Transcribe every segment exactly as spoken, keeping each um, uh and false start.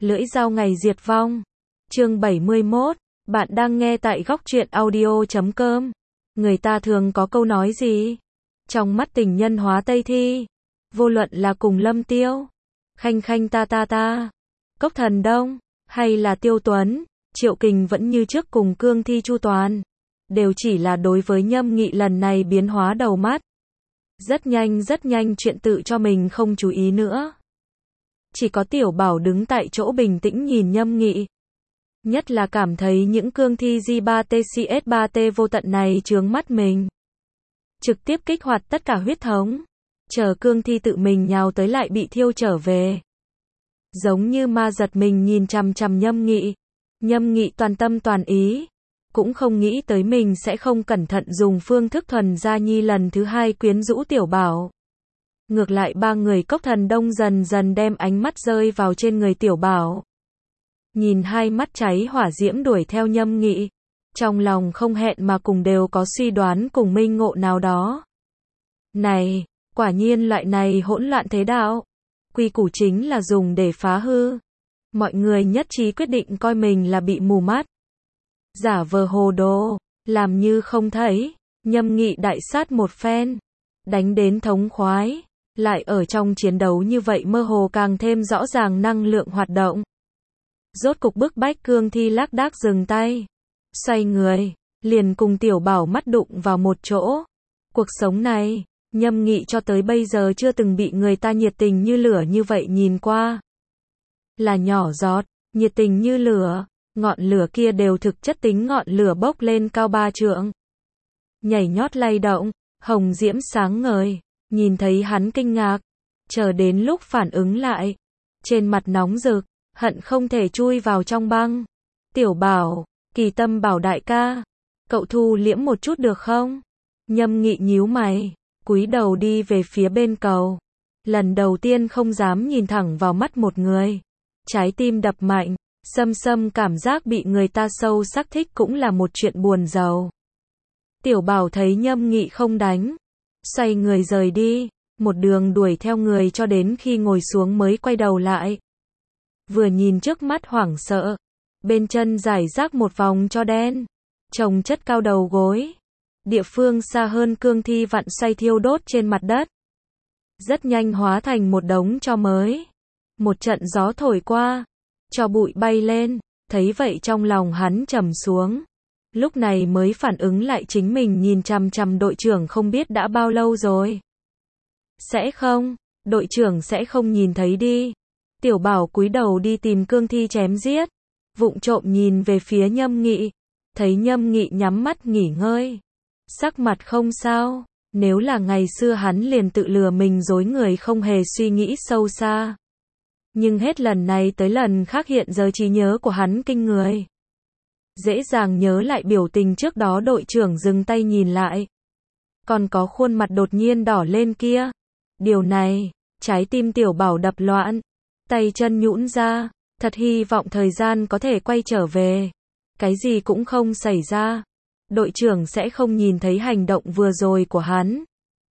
Lưỡi dao ngày diệt vong. Chương bảy mươi mốt. Bạn đang nghe tại góc truyện audio chấm com. Người ta thường có câu nói gì? Trong mắt tình nhân hóa Tây Thi. Vô luận là cùng Lâm Tiêu, Khanh Khanh ta ta ta, Cốc Thần Đông, hay là Tiêu Tuấn, Triệu Kình vẫn như trước cùng cương thi chu toàn. Đều chỉ là đối với Nhâm Nghị lần này biến hóa đầu mắt. Rất nhanh rất nhanh chuyện tự cho mình không chú ý nữa. Chỉ có Tiểu Bảo đứng tại chỗ bình tĩnh nhìn Nhâm Nghị. Nhất là cảm thấy những cương thi G ba T C S ba T vô tận này chướng mắt mình. Trực tiếp kích hoạt tất cả huyết thống. Chờ cương thi tự mình nhào tới lại bị thiêu trở về. Giống như ma giật mình nhìn chằm chằm Nhâm Nghị. Nhâm Nghị toàn tâm toàn ý. Cũng không nghĩ tới mình sẽ không cẩn thận dùng phương thức thuần gia nhi lần thứ hai quyến rũ Tiểu Bảo. Ngược lại ba người Cốc Thần Đông dần dần đem ánh mắt rơi vào trên người Tiểu Bảo. Nhìn hai mắt cháy hỏa diễm đuổi theo Nhâm Nghị. Trong lòng không hẹn mà cùng đều có suy đoán cùng minh ngộ nào đó. Này, quả nhiên loại này hỗn loạn thế đạo. Quy củ chính là dùng để phá hư. Mọi người nhất trí quyết định coi mình là bị mù mắt. Giả vờ hồ đồ, làm như không thấy. Nhâm Nghị đại sát một phen. Đánh đến thống khoái. Lại ở trong chiến đấu như vậy mơ hồ càng thêm rõ ràng năng lượng hoạt động. Rốt cục bức bách cương thi lác đác dừng tay. Xoay người, liền cùng Tiểu Bảo mắt đụng vào một chỗ. Cuộc sống này, Nhâm Nghị cho tới bây giờ chưa từng bị người ta nhiệt tình như lửa như vậy nhìn qua. Là nhỏ giọt, nhiệt tình như lửa, ngọn lửa kia đều thực chất tính ngọn lửa bốc lên cao ba trượng. Nhảy nhót lay động, hồng diễm sáng ngời, nhìn thấy hắn kinh ngạc, chờ đến lúc phản ứng lại. Trên mặt nóng rực, hận không thể chui vào trong băng. Tiểu Bảo, Kỳ Tâm bảo đại ca, cậu thu liễm một chút được không? Nhâm Nghị nhíu mày, cúi đầu đi về phía bên cầu. Lần đầu tiên không dám nhìn thẳng vào mắt một người. Trái tim đập mạnh, xâm xâm cảm giác bị người ta sâu sắc thích cũng là một chuyện buồn rầu. Tiểu Bảo thấy Nhâm Nghị không đánh, xoay người rời đi, một đường đuổi theo người cho đến khi ngồi xuống mới quay đầu lại. Vừa nhìn trước mắt hoảng sợ, bên chân rải rác một vòng cho đen, chồng chất cao đầu gối. Địa phương xa hơn cương thi vặn xoay thiêu đốt trên mặt đất. Rất nhanh hóa thành một đống tro mới. Một trận gió thổi qua, tro bụi bay lên, thấy vậy trong lòng hắn trầm xuống. Lúc này mới phản ứng lại chính mình nhìn chằm chằm đội trưởng không biết đã bao lâu rồi. Sẽ không, đội trưởng sẽ không nhìn thấy đi. Tiểu Bảo cúi đầu đi tìm cương thi chém giết. Vụng trộm nhìn về phía Nhâm Nghị. Thấy Nhâm Nghị nhắm mắt nghỉ ngơi. Sắc mặt không sao. Nếu là ngày xưa hắn liền tự lừa mình dối người không hề suy nghĩ sâu xa. Nhưng hết lần này tới lần khác hiện giờ trí nhớ của hắn kinh người. Dễ dàng nhớ lại biểu tình trước đó đội trưởng dừng tay nhìn lại. Còn có khuôn mặt đột nhiên đỏ lên kia. Điều này, trái tim Tiểu Bảo đập loạn. Tay chân nhũn ra, thật hy vọng thời gian có thể quay trở về. Cái gì cũng không xảy ra. Đội trưởng sẽ không nhìn thấy hành động vừa rồi của hắn.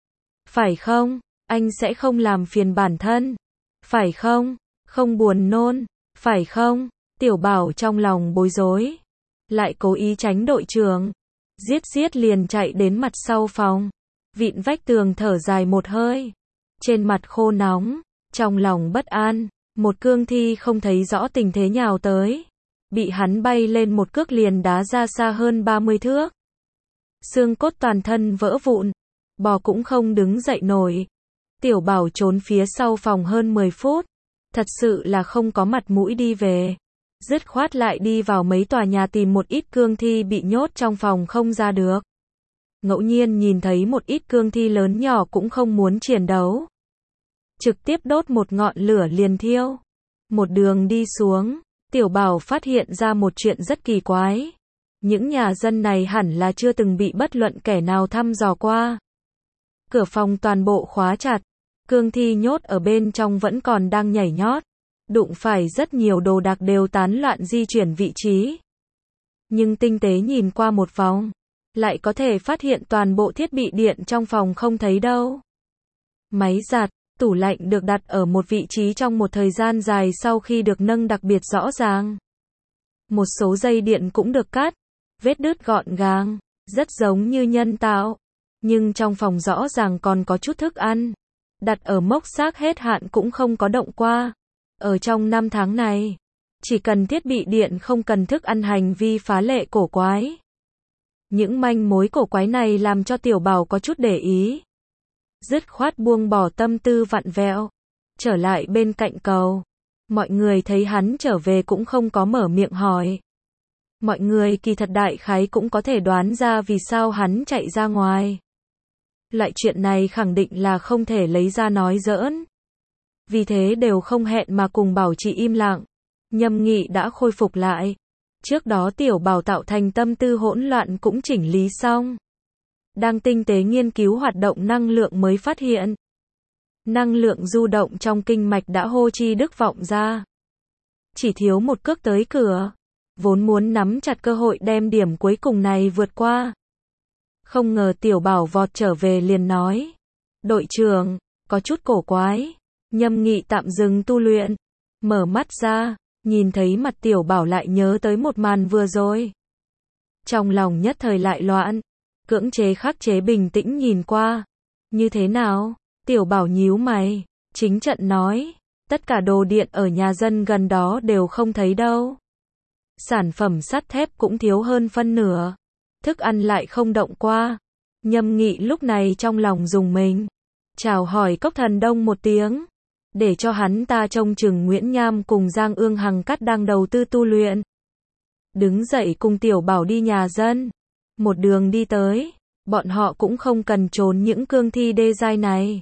Phải không? Anh sẽ không làm phiền bản thân. Phải không? Không buồn nôn. Phải không? Tiểu Bảo trong lòng bối rối. Lại cố ý tránh đội trưởng. Giết giết liền chạy đến mặt sau phòng. Vịn vách tường thở dài một hơi. Trên mặt khô nóng, trong lòng bất an. Một cương thi không thấy rõ tình thế nhào tới. Bị hắn bay lên một cước liền đá ra xa hơn ba mươi thước. Xương cốt toàn thân vỡ vụn. Bò cũng không đứng dậy nổi. Tiểu Bảo trốn phía sau phòng hơn mười phút. Thật sự là không có mặt mũi đi về. Dứt khoát lại đi vào mấy tòa nhà tìm một ít cương thi bị nhốt trong phòng không ra được. Ngẫu nhiên nhìn thấy một ít cương thi lớn nhỏ cũng không muốn chiến đấu. Trực tiếp đốt một ngọn lửa liền thiêu. Một đường đi xuống, Tiểu Bảo phát hiện ra một chuyện rất kỳ quái. Những nhà dân này hẳn là chưa từng bị bất luận kẻ nào thăm dò qua. Cửa phòng toàn bộ khóa chặt. Cương thi nhốt ở bên trong vẫn còn đang nhảy nhót. Đụng phải rất nhiều đồ đạc đều tán loạn di chuyển vị trí. Nhưng tinh tế nhìn qua một vòng, lại có thể phát hiện toàn bộ thiết bị điện trong phòng không thấy đâu. Máy giặt, Tủ lạnh được đặt ở một vị trí trong một thời gian dài sau khi được nâng đặc biệt rõ ràng. Một số dây điện cũng được cắt, vết đứt gọn gàng, rất giống như nhân tạo. Nhưng trong phòng rõ ràng còn có chút thức ăn. Đặt ở mốc xác hết hạn cũng không có động qua. Ở trong năm tháng này, chỉ cần thiết bị điện không cần thức ăn hành vi phá lệ cổ quái. Những manh mối cổ quái này làm cho Tiểu Bảo có chút để ý. Dứt khoát buông bỏ tâm tư vặn vẹo, trở lại bên cạnh cầu. Mọi người thấy hắn trở về cũng không có mở miệng hỏi. Mọi người kỳ thật đại khái cũng có thể đoán ra vì sao hắn chạy ra ngoài. Loại chuyện này khẳng định là không thể lấy ra nói giỡn. Vì thế đều không hẹn mà cùng bảo trì im lặng. Nhâm Nghị đã khôi phục lại. Trước đó Tiểu Bảo tạo thành tâm tư hỗn loạn cũng chỉnh lý xong. Đang tinh tế nghiên cứu hoạt động năng lượng mới phát hiện. Năng lượng du động trong kinh mạch đã hô chi đức vọng ra. Chỉ thiếu một cước tới cửa. Vốn muốn nắm chặt cơ hội đem điểm cuối cùng này vượt qua. Không ngờ Tiểu Bảo vọt trở về liền nói. Đội trưởng, có chút cổ quái. Nhâm Nghị tạm dừng tu luyện. Mở mắt ra, nhìn thấy mặt Tiểu Bảo lại nhớ tới một màn vừa rồi. Trong lòng nhất thời lại loạn. Cưỡng chế khắc chế bình tĩnh nhìn qua. Như thế nào? Tiểu Bảo nhíu mày. Chính trận nói. Tất cả đồ điện ở nhà dân gần đó đều không thấy đâu. Sản phẩm sắt thép cũng thiếu hơn phân nửa. Thức ăn lại không động qua. Nhâm Nghị lúc này trong lòng rùng mình. Chào hỏi Cốc Thần Đông một tiếng. Để cho hắn ta trông chừng Nguyễn Nham cùng Giang Ương Hằng Cắt đang đầu tư tu luyện. Đứng dậy cùng Tiểu Bảo đi nhà dân. Một đường đi tới. Bọn họ cũng không cần trốn những cương thi đê giai này.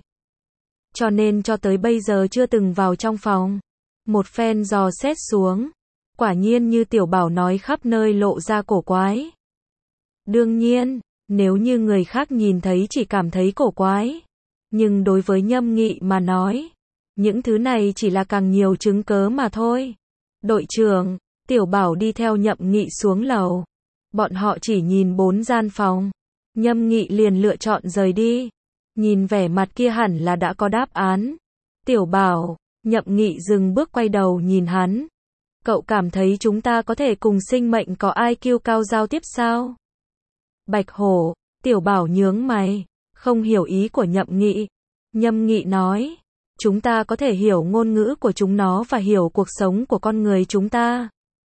Cho nên cho tới bây giờ chưa từng vào trong phòng. Một phen dò xét xuống. Quả nhiên như Tiểu Bảo nói khắp nơi lộ ra cổ quái. Đương nhiên, nếu như người khác nhìn thấy chỉ cảm thấy cổ quái. Nhưng đối với Nhâm Nghị mà nói, những thứ này chỉ là càng nhiều chứng cớ mà thôi. Đội trưởng, Tiểu Bảo đi theo Nhậm Nghị xuống lầu. Bọn họ chỉ nhìn bốn gian phòng. Nhâm Nghị liền lựa chọn rời đi. Nhìn vẻ mặt kia hẳn là đã có đáp án. Tiểu Bảo, Nhậm Nghị dừng bước quay đầu nhìn hắn. Cậu cảm thấy chúng ta có thể cùng sinh mệnh có i kiu cao giao tiếp sao? Bạch Hổ, Tiểu Bảo nhướng mày, không hiểu ý của Nhậm Nghị. Nhâm Nghị nói, chúng ta có thể hiểu ngôn ngữ của chúng nó và hiểu cuộc sống của con người chúng ta.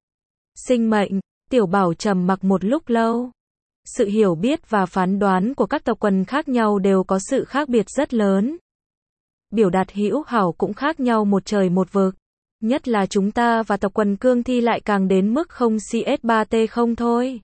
Sinh mệnh, Tiểu Bảo trầm mặc một lúc lâu. Sự hiểu biết và phán đoán của các tộc quần khác nhau đều có sự khác biệt rất lớn. Biểu đạt hữu hảo cũng khác nhau một trời một vực. Nhất là chúng ta và tộc quần cương thi lại càng đến mức không xê ét ba tê không thôi.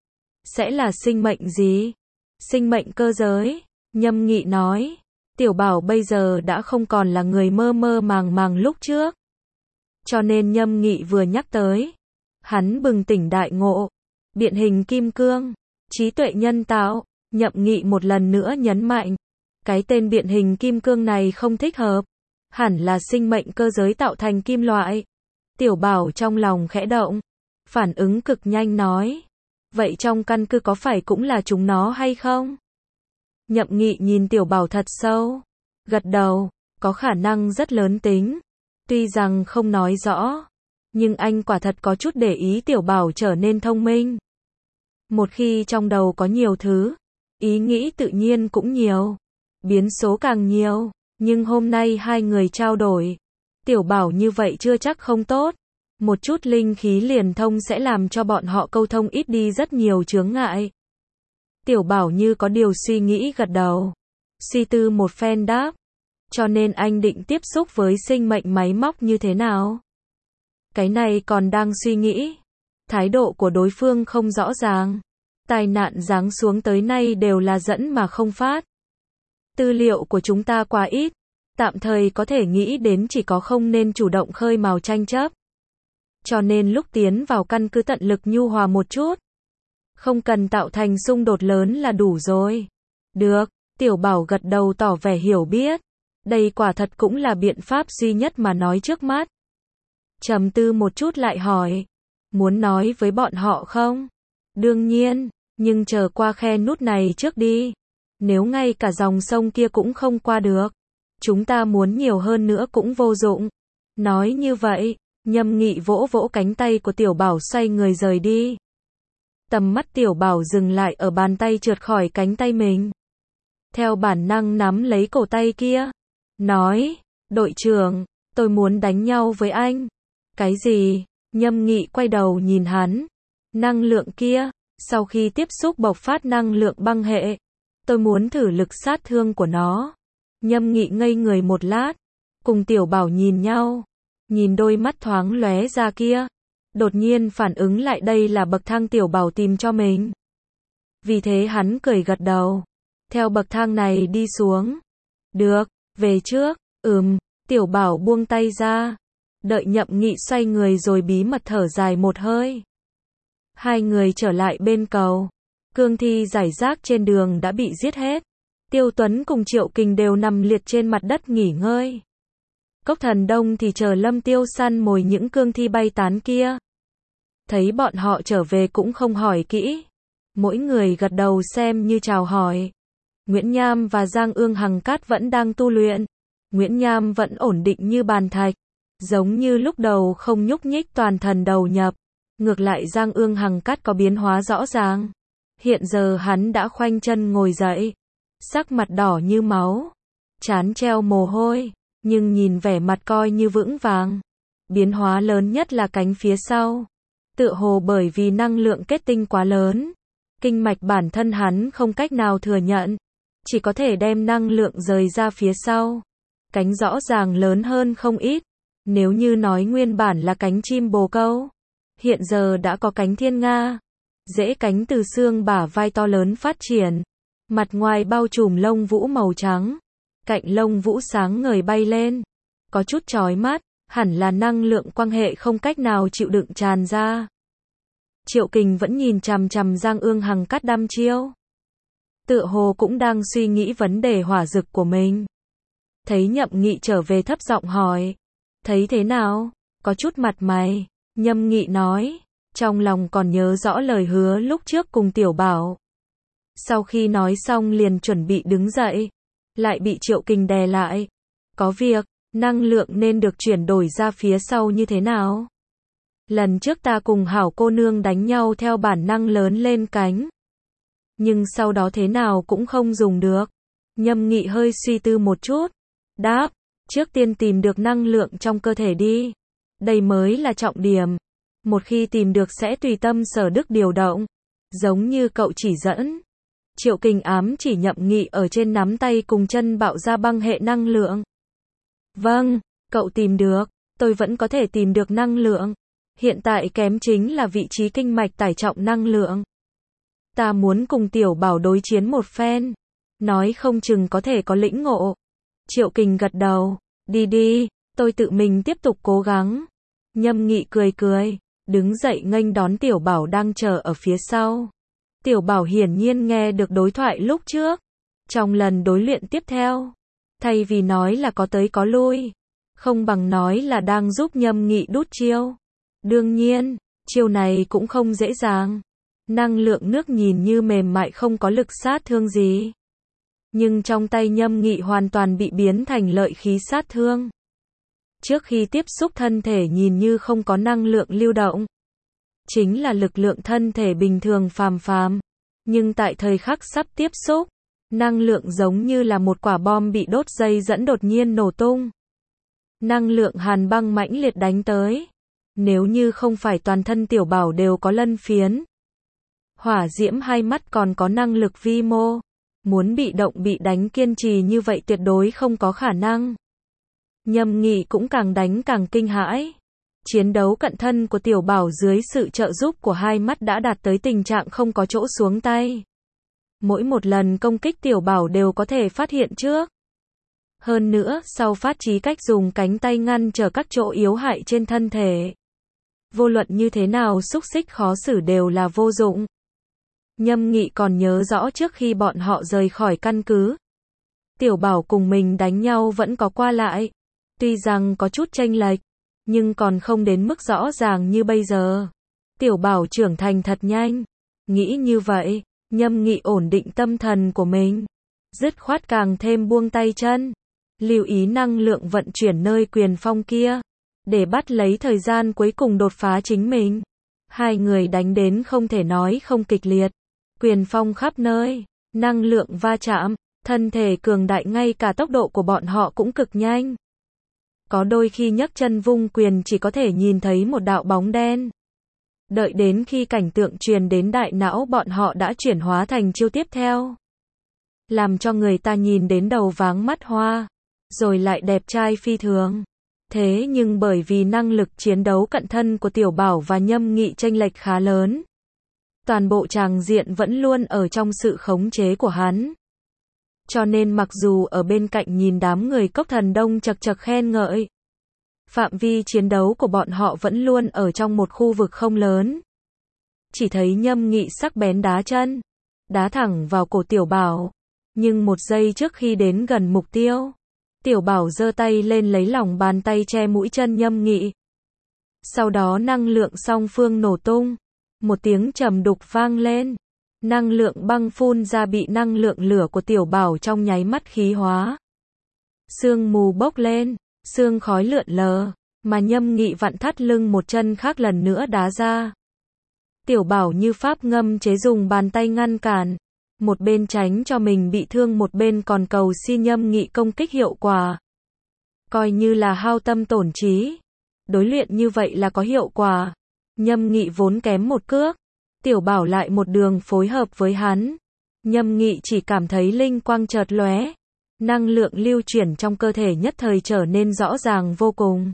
Sẽ là sinh mệnh gì? Sinh mệnh cơ giới. Nhâm Nghị nói. Tiểu Bảo bây giờ đã không còn là người mơ mơ màng màng lúc trước. Cho nên Nhâm Nghị vừa nhắc tới. Hắn bừng tỉnh đại ngộ. Biện hình kim cương. Trí tuệ nhân tạo. Nhậm Nghị một lần nữa nhấn mạnh. Cái tên biện hình kim cương này không thích hợp. Hẳn là sinh mệnh cơ giới tạo thành kim loại. Tiểu Bảo trong lòng khẽ động. Phản ứng cực nhanh nói. Vậy trong căn cứ có phải cũng là chúng nó hay không? Nhậm Nghị nhìn Tiểu Bảo thật sâu. Gật đầu. Có khả năng rất lớn tính. Tuy rằng không nói rõ. Nhưng anh quả thật có chút để ý Tiểu Bảo trở nên thông minh. Một khi trong đầu có nhiều thứ. Ý nghĩ tự nhiên cũng nhiều. Biến số càng nhiều. Nhưng hôm nay hai người trao đổi. Tiểu Bảo như vậy chưa chắc không tốt. Một chút linh khí liền thông sẽ làm cho bọn họ câu thông ít đi rất nhiều chướng ngại. Tiểu Bảo như có điều suy nghĩ gật đầu. Suy tư một phen đáp. Cho nên anh định tiếp xúc với sinh mệnh máy móc như thế nào? Cái này còn đang suy nghĩ. Thái độ của đối phương không rõ ràng. Tai nạn giáng xuống tới nay đều là dẫn mà không phát. Tư liệu của chúng ta quá ít. Tạm thời có thể nghĩ đến chỉ có không nên chủ động khơi mào tranh chấp. Cho nên lúc tiến vào căn cứ tận lực nhu hòa một chút. Không cần tạo thành xung đột lớn là đủ rồi. Được, Tiểu Bảo gật đầu tỏ vẻ hiểu biết. Đây quả thật cũng là biện pháp duy nhất mà nói trước mắt. Trầm tư một chút lại hỏi. Muốn nói với bọn họ không? Đương nhiên, nhưng chờ qua khe nút này trước đi. Nếu ngay cả dòng sông kia cũng không qua được. Chúng ta muốn nhiều hơn nữa cũng vô dụng. Nói như vậy, Nhâm Nghị vỗ vỗ cánh tay của Tiểu Bảo xoay người rời đi. Tầm mắt Tiểu Bảo dừng lại ở bàn tay trượt khỏi cánh tay mình. Theo bản năng nắm lấy cổ tay kia. Nói, đội trưởng, tôi muốn đánh nhau với anh. Cái gì? Nhâm Nghị quay đầu nhìn hắn. Năng lượng kia, sau khi tiếp xúc bộc phát năng lượng băng hệ. Tôi muốn thử lực sát thương của nó. Nhâm Nghị ngây người một lát. Cùng Tiểu Bảo nhìn nhau. Nhìn đôi mắt thoáng lóe ra kia. Đột nhiên phản ứng lại đây là bậc thang Tiểu Bảo tìm cho mình. Vì thế hắn cười gật đầu. Theo bậc thang này đi xuống. Được, về trước. Ừm, Tiểu Bảo buông tay ra. Đợi Nhậm Nghị xoay người rồi bí mật thở dài một hơi. Hai người trở lại bên cầu. Cương thi rải rác trên đường đã bị giết hết. Tiêu Tuấn cùng Triệu Kình đều nằm liệt trên mặt đất nghỉ ngơi. Cốc Thần Đông thì chờ Lâm Tiêu săn mồi những cương thi bay tán kia. Thấy bọn họ trở về cũng không hỏi kỹ. Mỗi người gật đầu xem như chào hỏi. Nguyễn Nham và Giang Ương Hằng Cát vẫn đang tu luyện. Nguyễn Nham vẫn ổn định như bàn thạch. Giống như lúc đầu không nhúc nhích toàn thần đầu nhập. Ngược lại Giang Ương Hằng Cát có biến hóa rõ ràng. Hiện giờ hắn đã khoanh chân ngồi dậy. Sắc mặt đỏ như máu. Trán treo mồ hôi. Nhưng nhìn vẻ mặt coi như vững vàng. Biến hóa lớn nhất là cánh phía sau. Tựa hồ bởi vì năng lượng kết tinh quá lớn. Kinh mạch bản thân hắn không cách nào thừa nhận. Chỉ có thể đem năng lượng rời ra phía sau. Cánh rõ ràng lớn hơn không ít. Nếu như nói nguyên bản là cánh chim bồ câu. Hiện giờ đã có cánh thiên nga. Rễ cánh từ xương bả vai to lớn phát triển. Mặt ngoài bao trùm lông vũ màu trắng. Cạnh lông vũ sáng ngời bay lên. Có chút chói mắt. Hẳn là năng lượng quang hệ không cách nào chịu đựng tràn ra. Triệu Kình vẫn nhìn chằm chằm Giang Ương Hằng Cát đăm chiêu. Tựa hồ cũng đang suy nghĩ vấn đề hỏa dực của mình. Thấy Nhậm Nghị trở về thấp giọng hỏi. Thấy thế nào? Có chút mặt mày. Nhâm Nghị nói. Trong lòng còn nhớ rõ lời hứa lúc trước cùng Tiểu Bảo. Sau khi nói xong liền chuẩn bị đứng dậy. Lại bị Triệu Kình đè lại. Có việc, năng lượng nên được chuyển đổi ra phía sau như thế nào? Lần trước ta cùng Hảo cô nương đánh nhau theo bản năng lớn lên cánh. Nhưng sau đó thế nào cũng không dùng được. Nhâm Nghị hơi suy tư một chút. Đáp, trước tiên tìm được năng lượng trong cơ thể đi. Đây mới là trọng điểm. Một khi tìm được sẽ tùy tâm sở đức điều động. Giống như cậu chỉ dẫn. Triệu Kình ám chỉ Nhậm Nghị ở trên nắm tay cùng chân bạo ra băng hệ năng lượng. Vâng, cậu tìm được. Tôi vẫn có thể tìm được năng lượng. Hiện tại kém chính là vị trí kinh mạch tải trọng năng lượng. Ta muốn cùng Tiểu Bảo đối chiến một phen. Nói không chừng có thể có lĩnh ngộ. Triệu Kình gật đầu. Đi đi, tôi tự mình tiếp tục cố gắng. Nhâm Nghị cười cười. Đứng dậy nghênh đón Tiểu Bảo đang chờ ở phía sau. Tiểu Bảo hiển nhiên nghe được đối thoại lúc trước. Trong lần đối luyện tiếp theo. Thay vì nói là có tới có lui. Không bằng nói là đang giúp Nhâm Nghị đút chiêu. Đương nhiên, chiêu này cũng không dễ dàng. Năng lượng nước nhìn như mềm mại không có lực sát thương gì. Nhưng trong tay Nhâm Nghị hoàn toàn bị biến thành lợi khí sát thương. Trước khi tiếp xúc thân thể nhìn như không có năng lượng lưu động. Chính là lực lượng thân thể bình thường phàm phàm. Nhưng tại thời khắc sắp tiếp xúc, năng lượng giống như là một quả bom bị đốt dây dẫn đột nhiên nổ tung. Năng lượng hàn băng mãnh liệt đánh tới. Nếu như không phải toàn thân Tiểu Bảo đều có lân phiến. Hỏa diễm hai mắt còn có năng lực vi mô. Muốn bị động bị đánh kiên trì như vậy tuyệt đối không có khả năng. Nhâm Nghị cũng càng đánh càng kinh hãi. Chiến đấu cận thân của Tiểu Bảo dưới sự trợ giúp của hai mắt đã đạt tới tình trạng không có chỗ xuống tay. Mỗi một lần công kích Tiểu Bảo đều có thể phát hiện trước. Hơn nữa, sau phát trí cách dùng cánh tay ngăn trở các chỗ yếu hại trên thân thể. Vô luận như thế nào xúc xích khó xử đều là vô dụng. Nhâm Nghị còn nhớ rõ trước khi bọn họ rời khỏi căn cứ. Tiểu Bảo cùng mình đánh nhau vẫn có qua lại. Tuy rằng có chút chênh lệch, nhưng còn không đến mức rõ ràng như bây giờ. Tiểu Bảo trưởng thành thật nhanh. Nghĩ như vậy, Nhâm Nghị ổn định tâm thần của mình. Dứt khoát càng thêm buông tay chân. lưu ý năng lượng vận chuyển nơi quyền phong kia, để bắt lấy thời gian cuối cùng đột phá chính mình. Hai người đánh đến không thể nói không kịch liệt, quyền phong khắp nơi, năng lượng va chạm, thân thể cường đại, ngay cả tốc độ của bọn họ cũng cực nhanh. Có đôi khi nhấc chân vung quyền chỉ có thể nhìn thấy một đạo bóng đen. Đợi đến khi cảnh tượng truyền đến đại não, bọn họ đã chuyển hóa thành chiêu tiếp theo, làm cho người ta nhìn đến đầu váng mắt hoa, rồi lại đẹp trai phi thường. Thế nhưng bởi vì năng lực chiến đấu cận thân của Tiểu Bảo và Nhâm Nghị chênh lệch khá lớn, toàn bộ tràng diện vẫn luôn ở trong sự khống chế của hắn. Cho nên mặc dù ở bên cạnh nhìn đám người Cốc Thần Đông chật chật khen ngợi, phạm vi chiến đấu của bọn họ vẫn luôn ở trong một khu vực không lớn. Chỉ thấy Nhâm Nghị sắc bén đá chân, đá thẳng vào cổ Tiểu Bảo. Nhưng một giây trước khi đến gần mục tiêu, Tiểu Bảo giơ tay lên lấy lòng bàn tay che mũi chân Nhâm Nghị. Sau đó năng lượng song phương nổ tung, một tiếng trầm đục vang lên. Năng lượng băng phun ra bị năng lượng lửa của Tiểu Bảo trong nháy mắt khí hóa. Sương mù bốc lên, sương khói lượn lờ, mà Nhâm Nghị vặn thắt lưng một chân khác lần nữa đá ra. Tiểu Bảo như pháp ngâm chế dùng bàn tay ngăn cản, một bên tránh cho mình bị thương, một bên còn cầu xin Nhâm Nghị công kích hiệu quả. Coi như là hao tâm tổn trí, đối luyện như vậy là có hiệu quả. Nhâm Nghị vốn kém một cước, Tiểu Bảo lại một đường phối hợp với hắn. Nhâm Nghị chỉ cảm thấy linh quang chợt lóe, năng lượng lưu chuyển trong cơ thể nhất thời trở nên rõ ràng vô cùng.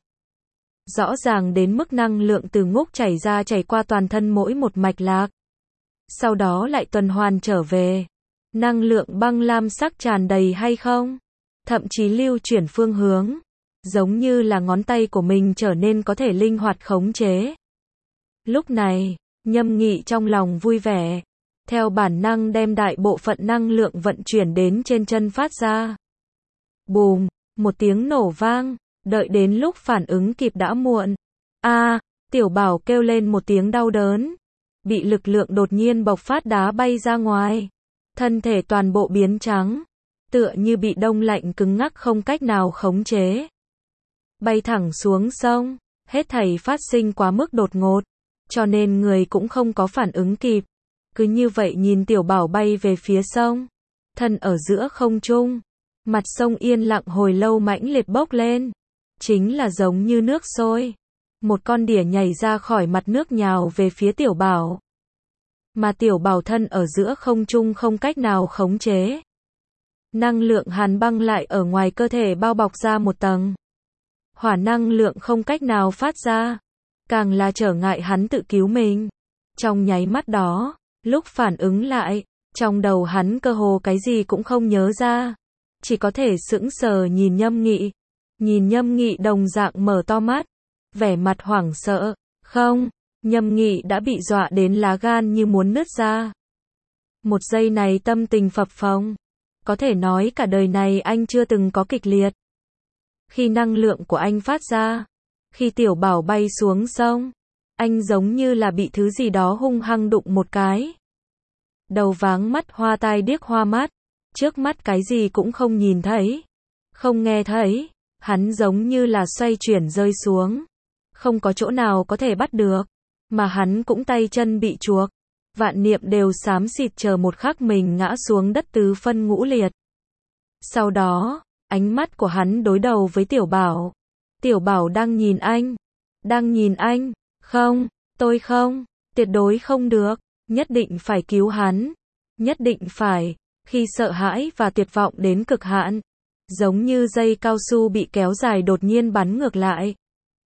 Rõ ràng đến mức năng lượng từ ngúc chảy ra chảy qua toàn thân mỗi một mạch lạc. Sau đó lại tuần hoàn trở về. Năng lượng băng lam sắc tràn đầy hay không? Thậm chí lưu chuyển phương hướng, giống như là ngón tay của mình trở nên có thể linh hoạt khống chế. Lúc này, Nhâm Nghị trong lòng vui vẻ, theo bản năng đem đại bộ phận năng lượng vận chuyển đến trên chân phát ra. Bùm, một tiếng nổ vang, đợi đến lúc phản ứng kịp đã muộn. A, Tiểu Bảo kêu lên một tiếng đau đớn, bị lực lượng đột nhiên bộc phát đá bay ra ngoài, thân thể toàn bộ biến trắng, tựa như bị đông lạnh cứng ngắc không cách nào khống chế. Bay thẳng xuống sông, hết thảy phát sinh quá mức đột ngột, cho nên người cũng không có phản ứng kịp. Cứ như vậy nhìn Tiểu Bảo bay về phía sông, thân ở giữa không trung, mặt sông yên lặng hồi lâu mãnh liệt bốc lên, chính là giống như nước sôi. Một con đỉa nhảy ra khỏi mặt nước nhào về phía Tiểu Bảo. Mà Tiểu Bảo thân ở giữa không trung không cách nào khống chế. Năng lượng hàn băng lại ở ngoài cơ thể bao bọc ra một tầng. Hỏa năng lượng không cách nào phát ra, càng là trở ngại hắn tự cứu mình. Trong nháy mắt đó, lúc phản ứng lại, trong đầu hắn cơ hồ cái gì cũng không nhớ ra, chỉ có thể sững sờ nhìn Nhâm Nghị. Nhìn Nhâm Nghị đồng dạng mở to mắt, vẻ mặt hoảng sợ. Không, Nhâm Nghị đã bị dọa đến lá gan như muốn nứt ra. Một giây này tâm tình phập phồng, có thể nói cả đời này anh chưa từng có kịch liệt. Khi năng lượng của anh phát ra, khi Tiểu Bảo bay xuống sông, anh giống như là bị thứ gì đó hung hăng đụng một cái. Đầu váng mắt hoa, tai điếc hoa mắt, trước mắt cái gì cũng không nhìn thấy, không nghe thấy, hắn giống như là xoay chuyển rơi xuống, không có chỗ nào có thể bắt được, mà hắn cũng tay chân bị chuộc, vạn niệm đều xám xịt chờ một khắc mình ngã xuống đất tứ phân ngũ liệt. Sau đó, ánh mắt của hắn đối đầu với Tiểu Bảo. Tiểu Bảo đang nhìn anh, đang nhìn anh. Không, tôi không, tuyệt đối không được, nhất định phải cứu hắn, nhất định phải. Khi sợ hãi và tuyệt vọng đến cực hạn, giống như dây cao su bị kéo dài đột nhiên bắn ngược lại.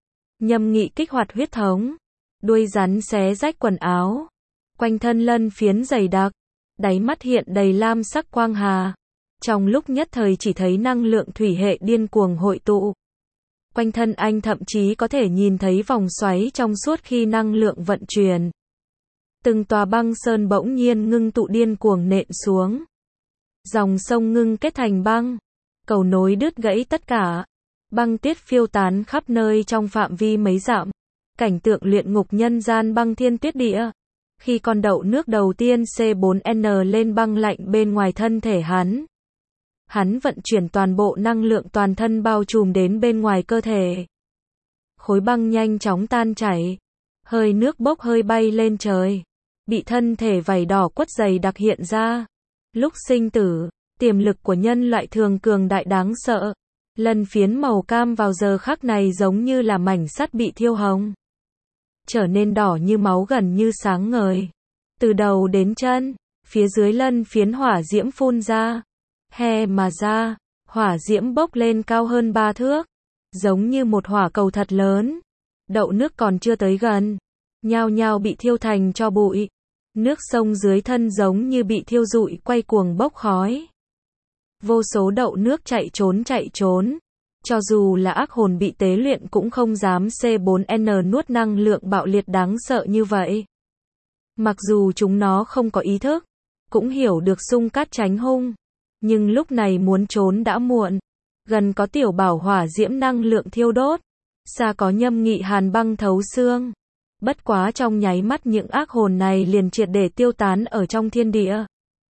Nhâm Nghị kích hoạt huyết thống, đuôi rắn xé rách quần áo, quanh thân lân phiến dày đặc, đáy mắt hiện đầy lam sắc quang hà. Trong lúc nhất thời chỉ thấy năng lượng thủy hệ điên cuồng hội tụ. Quanh thân anh thậm chí có thể nhìn thấy vòng xoáy trong suốt khi năng lượng vận chuyển. Từng tòa băng sơn bỗng nhiên ngưng tụ điên cuồng nện xuống. Dòng sông ngưng kết thành băng, cầu nối đứt gãy tất cả. Băng tiết phiêu tán khắp nơi trong phạm vi mấy dặm. Cảnh tượng luyện ngục nhân gian băng thiên tuyết địa. Khi con đậu nước đầu tiên C bốn N lên băng lạnh bên ngoài thân thể hắn, hắn vận chuyển toàn bộ năng lượng toàn thân bao trùm đến bên ngoài cơ thể. Khối băng nhanh chóng tan chảy, hơi nước bốc hơi bay lên trời, bị thân thể vảy đỏ quất dày đặc hiện ra. Lúc sinh tử, tiềm lực của nhân loại thường cường đại đáng sợ. Lân phiến màu cam vào giờ khắc này giống như là mảnh sắt bị thiêu hồng, trở nên đỏ như máu gần như sáng ngời. Từ đầu đến chân, phía dưới lân phiến hỏa diễm phun ra, hè mà ra, hỏa diễm bốc lên cao hơn ba thước, giống như một hỏa cầu thật lớn. Đậu nước còn chưa tới gần, nhao nhao bị thiêu thành tro bụi. Nước sông dưới thân giống như bị thiêu rụi quay cuồng bốc khói. Vô số đậu nước chạy trốn chạy trốn. Cho dù là ác hồn bị tế luyện cũng không dám C bốn N nuốt năng lượng bạo liệt đáng sợ như vậy. Mặc dù chúng nó không có ý thức, cũng hiểu được xung cát tránh hung, nhưng lúc này muốn trốn đã muộn. Gần có tiểu bảo hỏa diễm năng lượng thiêu đốt, xa có nhâm nghị hàn băng thấu xương. Bất quá trong nháy mắt những ác hồn này liền triệt để tiêu tán ở trong thiên địa.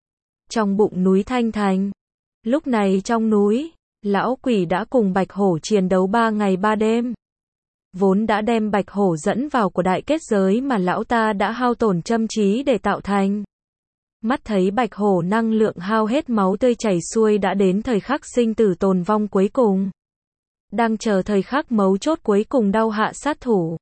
Trong bụng núi Thanh Thành. Lúc này trong núi, lão quỷ đã cùng Bạch Hổ chiến đấu ba ngày ba đêm. Vốn đã đem Bạch Hổ dẫn vào của đại kết giới mà lão ta đã hao tổn châm trí để tạo thành. Mắt thấy Bạch Hổ năng lượng hao hết máu tươi chảy xuôi đã đến thời khắc sinh tử tồn vong cuối cùng. Đang chờ thời khắc mấu chốt cuối cùng đau hạ sát thủ.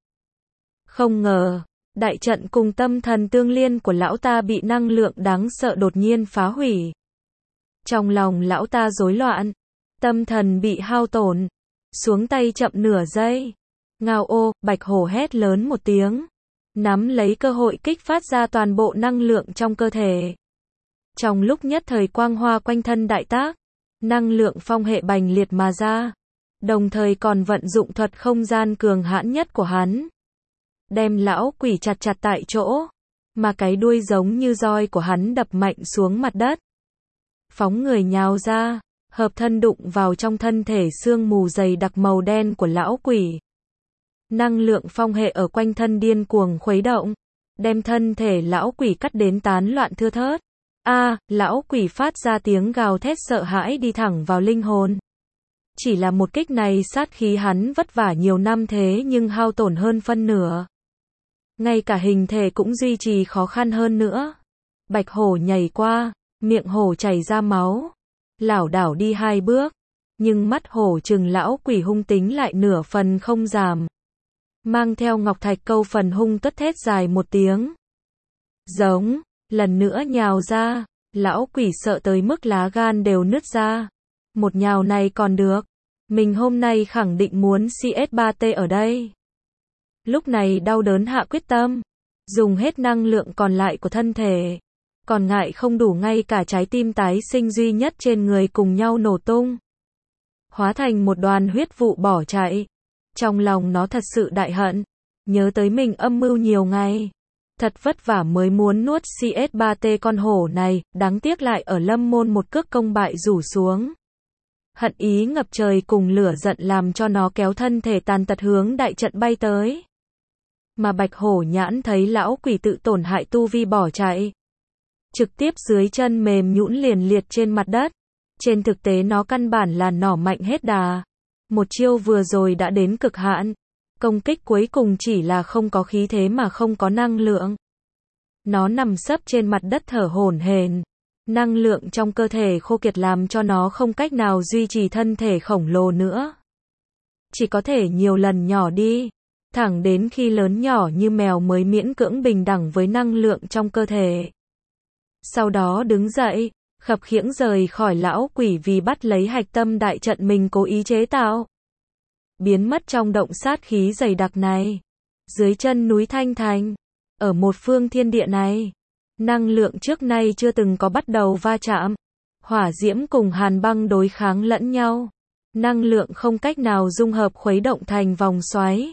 Không ngờ, đại trận cùng tâm thần tương liên của lão ta bị năng lượng đáng sợ đột nhiên phá hủy. Trong lòng lão ta rối loạn, tâm thần bị hao tổn, xuống tay chậm nửa giây. Ngao ô, Bạch Hổ hét lớn một tiếng, nắm lấy cơ hội kích phát ra toàn bộ năng lượng trong cơ thể. Trong lúc nhất thời quang hoa quanh thân đại tác, năng lượng phong hệ bành liệt mà ra, đồng thời còn vận dụng thuật không gian cường hãn nhất của hắn. Đem lão quỷ chặt chặt tại chỗ, mà cái đuôi giống như roi của hắn đập mạnh xuống mặt đất. Phóng người nhào ra, hợp thân đụng vào trong thân thể sương mù dày đặc màu đen của lão quỷ. Năng lượng phong hệ ở quanh thân điên cuồng khuấy động, đem thân thể lão quỷ cắt đến tán loạn thưa thớt. A, à, lão quỷ phát ra tiếng gào thét sợ hãi đi thẳng vào linh hồn. Chỉ là một kích này sát khí hắn vất vả nhiều năm thế nhưng hao tổn hơn phân nửa. Ngay cả hình thể cũng duy trì khó khăn hơn nữa. Bạch Hổ nhảy qua, miệng hổ chảy ra máu, lảo đảo đi hai bước, nhưng mắt hổ trừng lão quỷ hung tính lại nửa phần không giảm. Mang theo ngọc thạch câu phần hung tất thét dài một tiếng. Giống, lần nữa nhào ra, lão quỷ sợ tới mức lá gan đều nứt ra. Một nhào này còn được, mình hôm nay khẳng định muốn C S ba T ở đây. Lúc này đau đớn hạ quyết tâm, dùng hết năng lượng còn lại của thân thể. Còn ngại không đủ ngay cả trái tim tái sinh duy nhất trên người cùng nhau nổ tung. Hóa thành một đoàn huyết vụ bỏ chạy. Trong lòng nó thật sự đại hận. Nhớ tới mình âm mưu nhiều ngày. Thật vất vả mới muốn nuốt C S ba T con hổ này, đáng tiếc lại ở lâm môn một cước công bại rủ xuống. Hận ý ngập trời cùng lửa giận làm cho nó kéo thân thể tàn tật hướng đại trận bay tới. Mà Bạch Hổ nhãn thấy lão quỷ tự tổn hại tu vi bỏ chạy. Trực tiếp dưới chân mềm nhũn liền liệt trên mặt đất. Trên thực tế nó căn bản là nỏ mạnh hết đà. Một chiêu vừa rồi đã đến cực hạn. Công kích cuối cùng chỉ là không có khí thế mà không có năng lượng. Nó nằm sấp trên mặt đất thở hổn hển. Năng lượng trong cơ thể khô kiệt làm cho nó không cách nào duy trì thân thể khổng lồ nữa. Chỉ có thể nhiều lần nhỏ đi. Thẳng đến khi lớn nhỏ như mèo mới miễn cưỡng bình đẳng với năng lượng trong cơ thể. Sau đó đứng dậy, khập khiễng rời khỏi lão quỷ vì bắt lấy hạch tâm đại trận mình cố ý chế tạo. Biến mất trong động sát khí dày đặc này. Dưới chân núi Thanh Thành, ở một phương thiên địa này, năng lượng trước nay chưa từng có bắt đầu va chạm. Hỏa diễm cùng hàn băng đối kháng lẫn nhau. Năng lượng không cách nào dung hợp khuấy động thành vòng xoáy.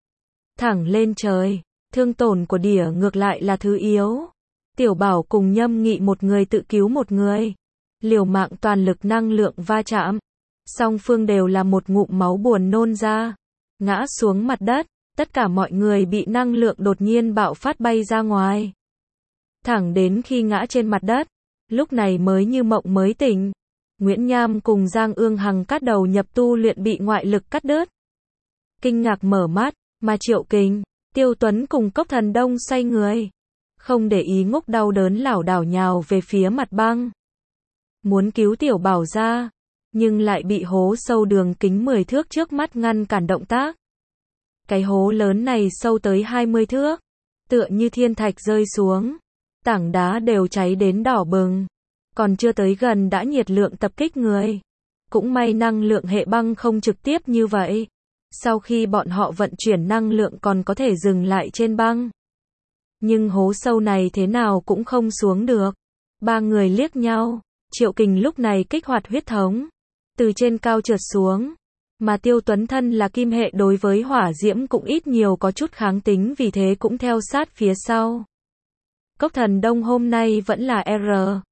Thẳng lên trời, thương tổn của đỉa ngược lại là thứ yếu. Tiểu Bảo cùng Nhâm Nghị một người tự cứu một người. Liều mạng toàn lực năng lượng va chạm. Song phương đều là một ngụm máu buồn nôn ra. Ngã xuống mặt đất, tất cả mọi người bị năng lượng đột nhiên bạo phát bay ra ngoài. Thẳng đến khi ngã trên mặt đất, lúc này mới như mộng mới tỉnh. Nguyễn Nham cùng Giang Ương Hằng cắt đầu nhập tu luyện bị ngoại lực cắt đứt. Kinh ngạc mở mắt, mà Triệu Kình, Tiêu Tuấn cùng Cốc Thần Đông xoay người. Không để ý Ngúc đau đớn lảo đảo nhào về phía mặt băng. Muốn cứu Tiểu Bảo ra, nhưng lại bị hố sâu đường kính mười thước trước mắt ngăn cản động tác. Cái hố lớn này sâu tới hai mươi thước, tựa như thiên thạch rơi xuống. Tảng đá đều cháy đến đỏ bừng, còn chưa tới gần đã nhiệt lượng tập kích người. Cũng may năng lượng hệ băng không trực tiếp như vậy. Sau khi bọn họ vận chuyển năng lượng còn có thể dừng lại trên băng. Nhưng hố sâu này thế nào cũng không xuống được. Ba người liếc nhau, Triệu Kình lúc này kích hoạt huyết thống, từ trên cao trượt xuống. Mà Tiêu Tuấn thân là kim hệ đối với hỏa diễm cũng ít nhiều có chút kháng tính, vì thế cũng theo sát phía sau. Cốc Thần Đông hôm nay vẫn là R.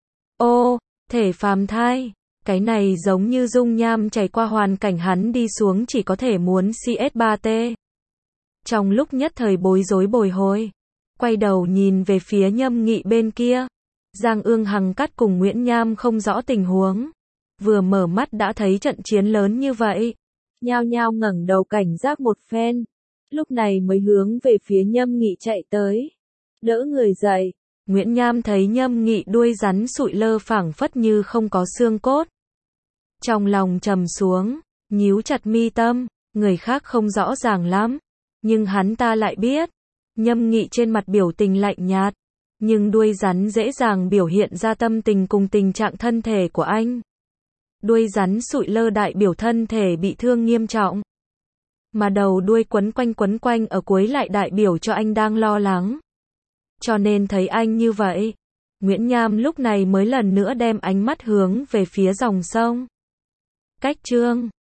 O. Thể phàm thai. Cái này giống như dung nham chảy qua hoàn cảnh hắn đi xuống chỉ có thể muốn C S ba T. Trong lúc nhất thời bối rối bồi hồi, quay đầu nhìn về phía Nhâm Nghị bên kia. Giang Ương Hằng cắt cùng Nguyễn Nham không rõ tình huống. Vừa mở mắt đã thấy trận chiến lớn như vậy. Nhao nhao ngẩng đầu cảnh giác một phen. Lúc này mới hướng về phía Nhâm Nghị chạy tới. Đỡ người dậy. Nguyễn Nham thấy Nhâm Nghị đuôi rắn sụi lơ phảng phất như không có xương cốt. Trong lòng trầm xuống, nhíu chặt mi tâm, người khác không rõ ràng lắm. Nhưng hắn ta lại biết. Nhâm Nghị trên mặt biểu tình lạnh nhạt. Nhưng đuôi rắn dễ dàng biểu hiện ra tâm tình cùng tình trạng thân thể của anh. Đuôi rắn sụi lơ đại biểu thân thể bị thương nghiêm trọng. Mà đầu đuôi quấn quanh quấn quanh ở cuối lại đại biểu cho anh đang lo lắng. Cho nên thấy anh như vậy, Nguyễn Nham lúc này mới lần nữa đem ánh mắt hướng về phía dòng sông. Cách chương